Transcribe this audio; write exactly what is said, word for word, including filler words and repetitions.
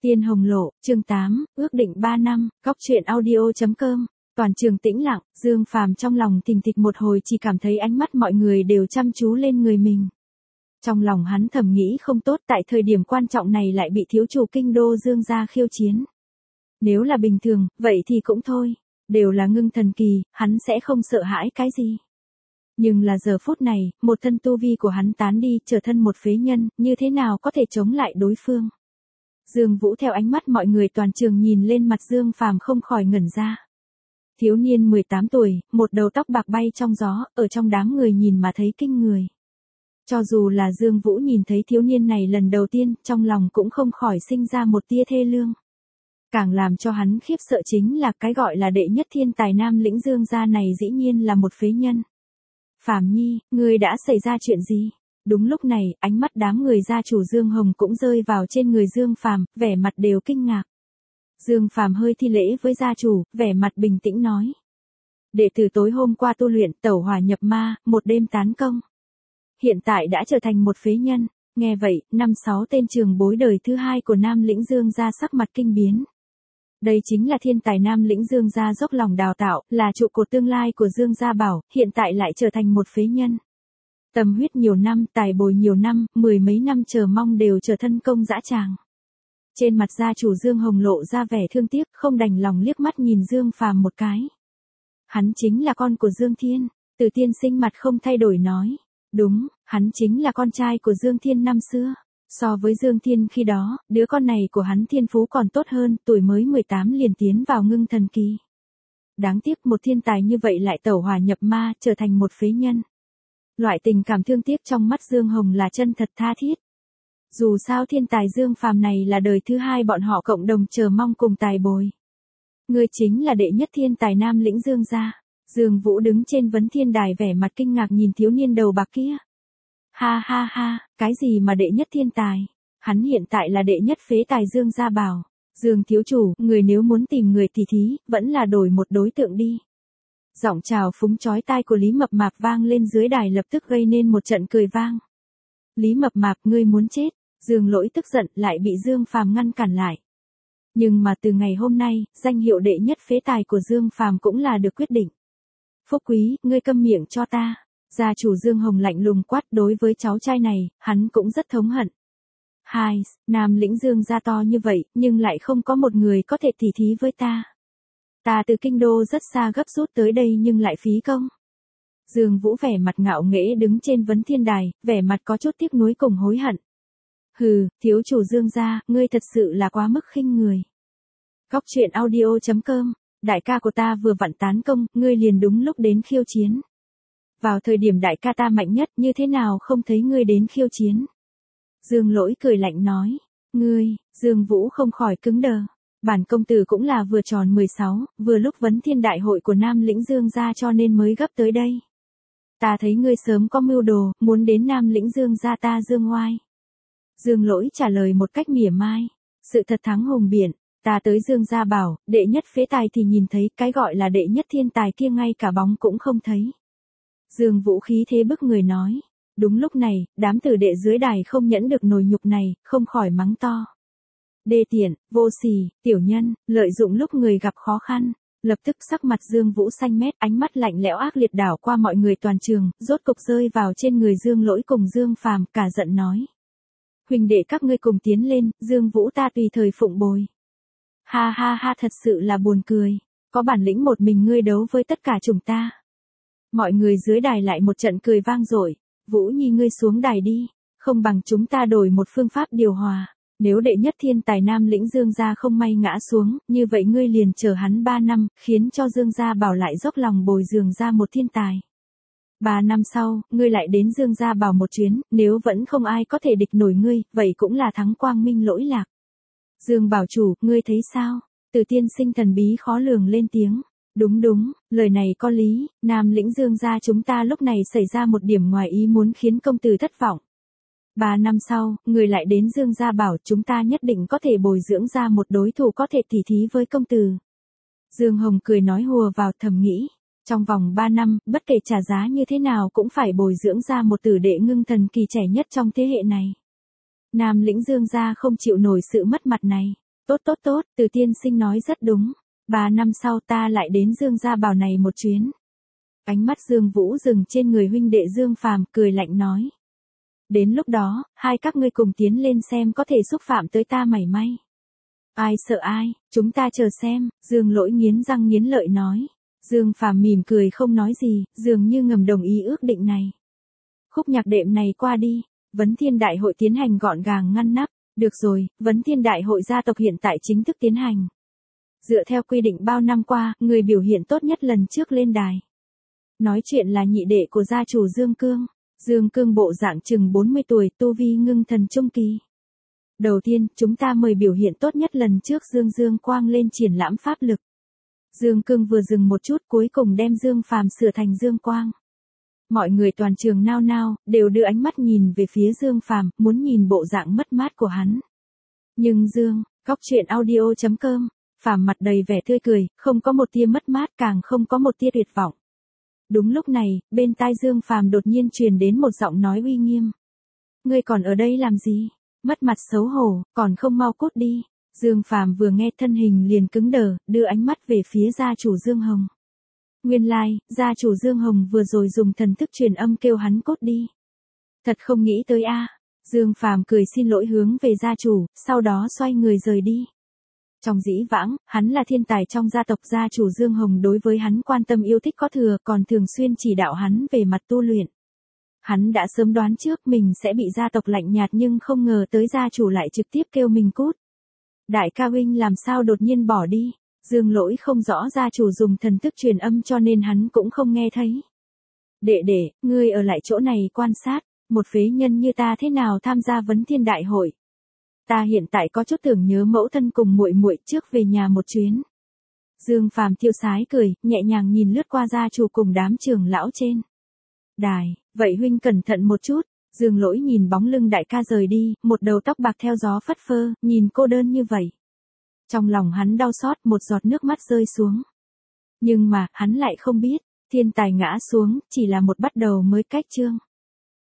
Tiên Hồng Lộ, chương tám, ước định ba năm, góc truyện audio.com. Toàn trường tĩnh lặng, Dương Phàm trong lòng thình thịch một hồi chỉ cảm thấy ánh mắt mọi người đều chăm chú lên người mình. Trong lòng hắn thầm nghĩ không tốt tại thời điểm quan trọng này lại bị thiếu chủ kinh đô Dương gia khiêu chiến. Nếu là bình thường, vậy thì cũng thôi, đều là ngưng thần kỳ, hắn sẽ không sợ hãi cái gì. Nhưng là giờ phút này, một thân tu vi của hắn tán đi, trở thân một phế nhân, như thế nào có thể chống lại đối phương. Dương Vũ theo ánh mắt mọi người toàn trường nhìn lên mặt Dương Phàm không khỏi ngẩn ra. Thiếu niên mười tám tuổi, một đầu tóc bạc bay trong gió, ở trong đám người nhìn mà thấy kinh người. Cho dù là Dương Vũ nhìn thấy thiếu niên này lần đầu tiên, trong lòng cũng không khỏi sinh ra một tia thê lương. Càng làm cho hắn khiếp sợ chính là cái gọi là đệ nhất thiên tài nam lĩnh Dương gia này dĩ nhiên là một phế nhân. Phàm Nhi, ngươi đã xảy ra chuyện gì? Đúng lúc này, ánh mắt đám người gia chủ Dương Hồng cũng rơi vào trên người Dương Phàm, vẻ mặt đều kinh ngạc. Dương Phàm hơi thi lễ với gia chủ, vẻ mặt bình tĩnh nói. Đệ tử tối hôm qua tu luyện tẩu hỏa nhập ma, một đêm tán công. Hiện tại đã trở thành một phế nhân. Nghe vậy, năm sáu tên trường bối đời thứ hai của Nam lĩnh Dương gia sắc mặt kinh biến. Đây chính là thiên tài Nam lĩnh Dương gia dốc lòng đào tạo, là trụ cột tương lai của Dương gia bảo, hiện tại lại trở thành một phế nhân. Tâm huyết nhiều năm, tài bồi nhiều năm, mười mấy năm chờ mong đều trở thân công dã tràng. Trên mặt gia chủ Dương Hồng lộ ra vẻ thương tiếc, không đành lòng liếc mắt nhìn Dương Phàm một cái. Hắn chính là con của Dương Thiên, Từ tiên sinh mặt không thay đổi nói. Đúng, hắn chính là con trai của Dương Thiên năm xưa. So với Dương Thiên khi đó, đứa con này của hắn thiên phú còn tốt hơn, tuổi mới mười tám liền tiến vào ngưng thần kỳ. Đáng tiếc một thiên tài như vậy lại tẩu hỏa nhập ma, trở thành một phế nhân. Loại tình cảm thương tiếc trong mắt Dương Hồng là chân thật tha thiết. Dù sao thiên tài Dương Phàm này là đời thứ hai bọn họ cộng đồng chờ mong cùng tài bồi. Ngươi chính là đệ nhất thiên tài Nam lĩnh Dương gia. Dương Vũ đứng trên vấn thiên đài vẻ mặt kinh ngạc nhìn thiếu niên đầu bạc kia. Ha ha ha, cái gì mà đệ nhất thiên tài? Hắn hiện tại là đệ nhất phế tài Dương gia bảo. Dương thiếu chủ, người nếu muốn tìm người thì thí, vẫn là đổi một đối tượng đi. Giọng chào phúng chói tai của Lý Mập Mạp vang lên dưới đài lập tức gây nên một trận cười vang. Lý Mập Mạp, ngươi muốn chết. Dương Lỗi tức giận lại bị Dương Phàm ngăn cản lại. Nhưng mà từ ngày hôm nay, danh hiệu đệ nhất phế tài của Dương Phàm cũng là được quyết định. Phúc Quý, ngươi câm miệng cho ta. Gia chủ Dương Hồng lạnh lùng quát đối với cháu trai này, hắn cũng rất thống hận. Hai, Nam lĩnh Dương gia to như vậy, nhưng lại không có một người có thể tỉ thí với ta. Ta từ kinh đô rất xa gấp rút tới đây nhưng lại phí công. Dương Vũ vẻ mặt ngạo nghễ đứng trên vấn thiên đài, vẻ mặt có chút tiếc nuối cùng hối hận. Hừ, thiếu chủ Dương gia, ngươi thật sự là quá mức khinh người. Góc truyện audio.com, đại ca của ta vừa vặn tán công, ngươi liền đúng lúc đến khiêu chiến. Vào thời điểm đại ca ta mạnh nhất như thế nào không thấy ngươi đến khiêu chiến. Dương Lỗi cười lạnh nói, ngươi, Dương Vũ không khỏi cứng đờ. Bản công tử cũng là vừa tròn mười sáu, vừa lúc vấn thiên đại hội của Nam lĩnh Dương gia cho nên mới gấp tới đây. Ta thấy ngươi sớm có mưu đồ, muốn đến Nam lĩnh Dương gia ta dương oai. Dương Lỗi trả lời một cách mỉa mai, sự thật thắng hùng biện, ta tới Dương gia bảo, đệ nhất phế tài thì nhìn thấy, cái gọi là đệ nhất thiên tài kia ngay cả bóng cũng không thấy. Dương Vũ khí thế bức người nói, đúng lúc này, đám tử đệ dưới đài không nhẫn được nồi nhục này, không khỏi mắng to. Đê tiện, vô sỉ, tiểu nhân, lợi dụng lúc người gặp khó khăn. Lập tức sắc mặt Dương Vũ xanh mét, ánh mắt lạnh lẽo ác liệt đảo qua mọi người toàn trường, rốt cục rơi vào trên người Dương Lỗi cùng Dương Phàm, cả giận nói. Huynh đệ các ngươi cùng tiến lên, Dương Vũ ta tùy thời phụng bồi. Ha ha ha, thật sự là buồn cười, có bản lĩnh một mình ngươi đấu với tất cả chúng ta. Mọi người dưới đài lại một trận cười vang dội. Vũ Nhi ngươi xuống đài đi, không bằng chúng ta đổi một phương pháp điều hòa. Nếu đệ nhất thiên tài Nam lĩnh Dương gia không may ngã xuống, như vậy ngươi liền chờ hắn ba năm, khiến cho Dương gia bảo lại dốc lòng bồi dưỡng ra một thiên tài. Ba năm sau, ngươi lại đến Dương gia bảo một chuyến, nếu vẫn không ai có thể địch nổi ngươi, vậy cũng là thắng quang minh lỗi lạc. Dương bảo chủ, ngươi thấy sao? Từ tiên sinh thần bí khó lường lên tiếng. Đúng đúng, lời này có lý, Nam lĩnh Dương gia chúng ta lúc này xảy ra một điểm ngoài ý muốn khiến công tử thất vọng. Ba năm sau, người lại đến Dương gia bảo chúng ta nhất định có thể bồi dưỡng ra một đối thủ có thể tỉ thí với công tử. Dương Hồng cười nói hùa vào thầm nghĩ. Trong vòng ba năm, bất kể trả giá như thế nào cũng phải bồi dưỡng ra một tử đệ ngưng thần kỳ trẻ nhất trong thế hệ này. Nam lĩnh Dương gia không chịu nổi sự mất mặt này. Tốt tốt tốt, Từ tiên sinh nói rất đúng. Ba năm sau ta lại đến Dương Gia Bảo này một chuyến. Ánh mắt Dương Vũ dừng trên người huynh đệ Dương Phàm, cười lạnh nói. Đến lúc đó, hai các ngươi cùng tiến lên xem có thể xúc phạm tới ta mảy may. Ai sợ ai, chúng ta chờ xem, Dương Lỗi nghiến răng nghiến lợi nói. Dương Phàm mỉm cười không nói gì, dường như ngầm đồng ý ước định này. Khúc nhạc đệm này qua đi, Vấn Thiên Đại hội tiến hành gọn gàng ngăn nắp. Được rồi, Vấn Thiên Đại hội gia tộc hiện tại chính thức tiến hành. Dựa theo quy định bao năm qua, người biểu hiện tốt nhất lần trước lên đài. Nói chuyện là nhị đệ của gia chủ Dương Cương. Dương Cương bộ dạng chừng bốn mươi tuổi, tu vi ngưng thần trung kỳ. Đầu tiên, chúng ta mời biểu hiện tốt nhất lần trước Dương Dương Quang lên triển lãm pháp lực. Dương Cương vừa dừng một chút, cuối cùng đem Dương Phàm sửa thành Dương Quang. Mọi người toàn trường nao nao, đều đưa ánh mắt nhìn về phía Dương Phàm, muốn nhìn bộ dạng mất mát của hắn. Nhưng Dương, Góc Chuyện Audio chấm com, Phàm mặt đầy vẻ tươi cười, không có một tia mất mát, càng không có một tia tuyệt vọng. Đúng lúc này, bên tai Dương Phàm đột nhiên truyền đến một giọng nói uy nghiêm. Ngươi còn ở đây làm gì? Mất mặt xấu hổ, còn không mau cút đi. Dương Phàm vừa nghe thân hình liền cứng đờ, đưa ánh mắt về phía gia chủ Dương Hồng. Nguyên lai, like, gia chủ Dương Hồng vừa rồi dùng thần thức truyền âm kêu hắn cút đi. Thật không nghĩ tới a. À. Dương Phàm cười xin lỗi hướng về gia chủ, sau đó xoay người rời đi. Trong dĩ vãng, hắn là thiên tài trong gia tộc, gia chủ Dương Hồng đối với hắn quan tâm yêu thích có thừa, còn thường xuyên chỉ đạo hắn về mặt tu luyện. Hắn đã sớm đoán trước mình sẽ bị gia tộc lạnh nhạt, nhưng không ngờ tới gia chủ lại trực tiếp kêu mình cút. Đại ca huynh làm sao đột nhiên bỏ đi? Dương Lỗi không rõ gia chủ dùng thần thức truyền âm cho nên hắn cũng không nghe thấy. Đệ đệ, ngươi ở lại chỗ này quan sát, một phế nhân như ta thế nào tham gia Vấn Thiên Đại hội. Ta hiện tại có chút tưởng nhớ mẫu thân cùng muội muội, trước về nhà một chuyến. Dương Phàm tiêu sái cười, nhẹ nhàng nhìn lướt qua gia chủ cùng đám trưởng lão trên đài. Vậy huynh cẩn thận một chút. Dương Lỗi nhìn bóng lưng đại ca rời đi, một đầu tóc bạc theo gió phất phơ, nhìn cô đơn như vậy. Trong lòng hắn đau xót, một giọt nước mắt rơi xuống. Nhưng mà, hắn lại không biết, thiên tài ngã xuống, chỉ là một bắt đầu mới cách chương.